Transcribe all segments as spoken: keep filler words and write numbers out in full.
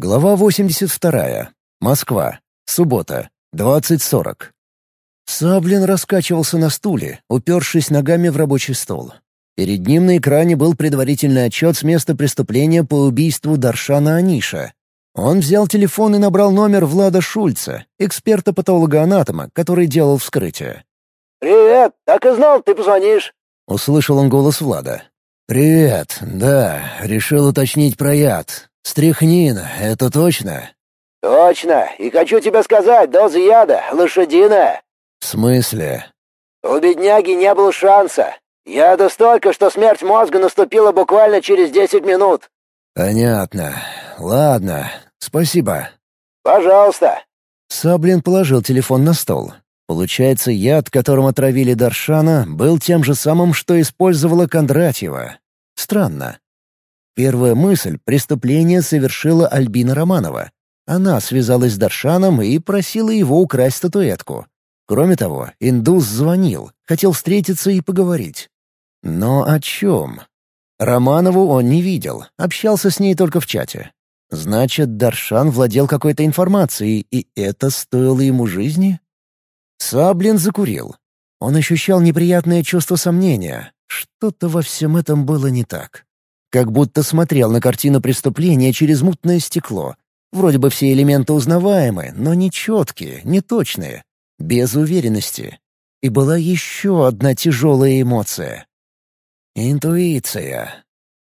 Глава восемьдесят вторая. Москва. Суббота. двадцать сорок. Саблин раскачивался на стуле, упершись ногами в рабочий стол. Перед ним на экране был предварительный отчет с места преступления по убийству Даршана Аниша. Он взял телефон и набрал номер Влада Шульца, эксперта-патолога-анатома, который делал вскрытие. «Привет! Так и знал, ты позвонишь!» — услышал он голос Влада. «Привет, да, решил уточнить про яд. Стрихнин, это точно?» «Точно, и хочу тебе сказать, доза яда лошадиная». «В смысле?» «У бедняги не было шанса. Яда столько, что смерть мозга наступила буквально через десять минут». «Понятно. Ладно, спасибо». «Пожалуйста». Саблин положил телефон на стол. Получается, яд, которым отравили Даршана, был тем же самым, что использовала Кондратьева. Странно. Первая мысль — преступление совершила Альбина Романова. Она связалась с Даршаном и просила его украсть статуэтку. Кроме того, индус звонил, хотел встретиться и поговорить. Но о чем? Романову он не видел, общался с ней только в чате. Значит, Даршан владел какой-то информацией, и это стоило ему жизни? Саблин закурил. Он ощущал неприятное чувство сомнения. Что-то во всем этом было не так. Как будто смотрел на картину преступления через мутное стекло. Вроде бы все элементы узнаваемы, но нечеткие, неточные, без уверенности. И была еще одна тяжелая эмоция. Интуиция.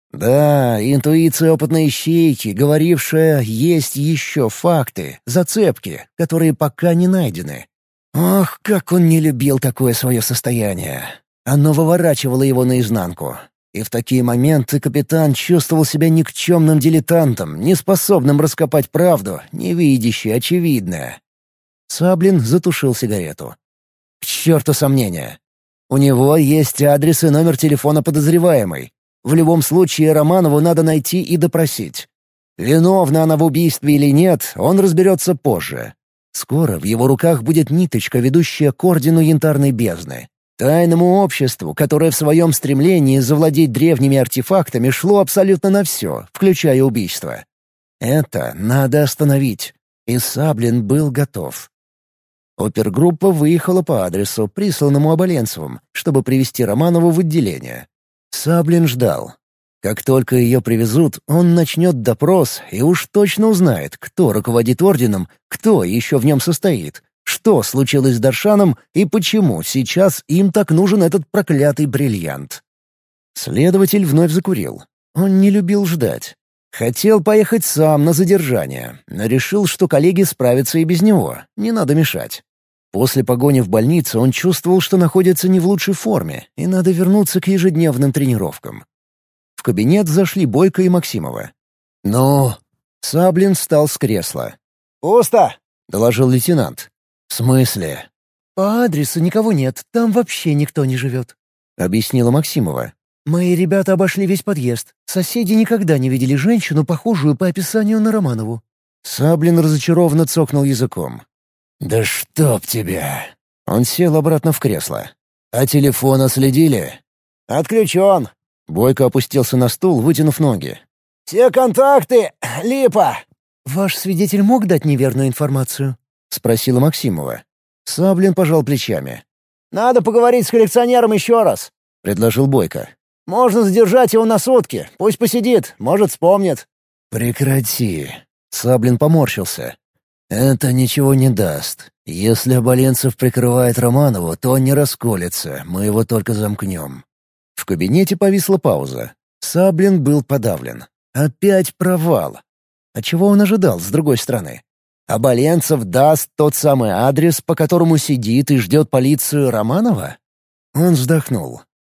Да, интуиция опытной ищейки, говорившая, есть еще факты, зацепки, которые пока не найдены. Ох, как он не любил такое свое состояние. Оно выворачивало его наизнанку. И в такие моменты капитан чувствовал себя никчемным дилетантом, неспособным раскопать правду, не видящий очевидное. Саблин затушил сигарету. К черту сомнения. У него есть адрес и номер телефона подозреваемой. В любом случае Романову надо найти и допросить. Виновна она в убийстве или нет, он разберется позже. Скоро в его руках будет ниточка, ведущая к ордену Янтарной бездны. Тайному обществу, которое в своем стремлении завладеть древними артефактами шло абсолютно на все, включая убийство. Это надо остановить. И Саблин был готов. Опергруппа выехала по адресу, присланному Оболенцевым, чтобы привезти Романову в отделение. Саблин ждал. Как только ее привезут, он начнет допрос и уж точно узнает, кто руководит орденом, кто еще в нем состоит, что случилось с Даршаном и почему сейчас им так нужен этот проклятый бриллиант. Следователь вновь закурил. Он не любил ждать. Хотел поехать сам на задержание, но решил, что коллеги справятся и без него, не надо мешать. После погони в больницу он чувствовал, что находится не в лучшей форме, и надо вернуться к ежедневным тренировкам. В кабинет зашли Бойко и Максимова. «Ну?» Саблин встал с кресла. «Пусто!» — доложил лейтенант. «В смысле?» «По адресу никого нет, там вообще никто не живет», — объяснила Максимова. «Мои ребята обошли весь подъезд. Соседи никогда не видели женщину, похожую по описанию на Романову». Саблин разочарованно цокнул языком. «Да чтоб тебя!» Он сел обратно в кресло. «А телефон отследили?» «Отключен». Бойко опустился на стул, вытянув ноги. «Все контакты — липа». «Ваш свидетель мог дать неверную информацию?» — спросила Максимова. Саблин пожал плечами. «Надо поговорить с коллекционером еще раз», — предложил Бойко. «Можно задержать его на сутки. Пусть посидит, может, вспомнит». «Прекрати». Саблин поморщился. «Это ничего не даст. Если Оболенцев прикрывает Романову, то он не расколется, мы его только замкнем». В кабинете повисла пауза. Саблин был подавлен. Опять провал. А чего он ожидал, с другой стороны? Оболенцев даст тот самый адрес, по которому сидит и ждет полицию Романова? Он вздохнул.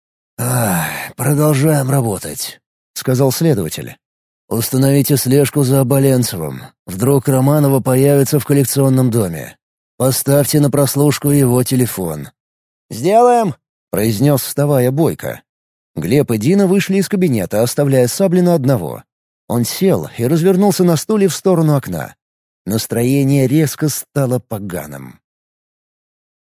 «Ах, продолжаем работать», — сказал следователь. «Установите слежку за Оболенцевым. Вдруг Романова появится в коллекционном доме. Поставьте на прослушку его телефон». «Сделаем», — произнес, вставая, Бойко. Глеб и Дина вышли из кабинета, оставляя Саблина одного. Он сел и развернулся на стуле в сторону окна. Настроение резко стало поганым.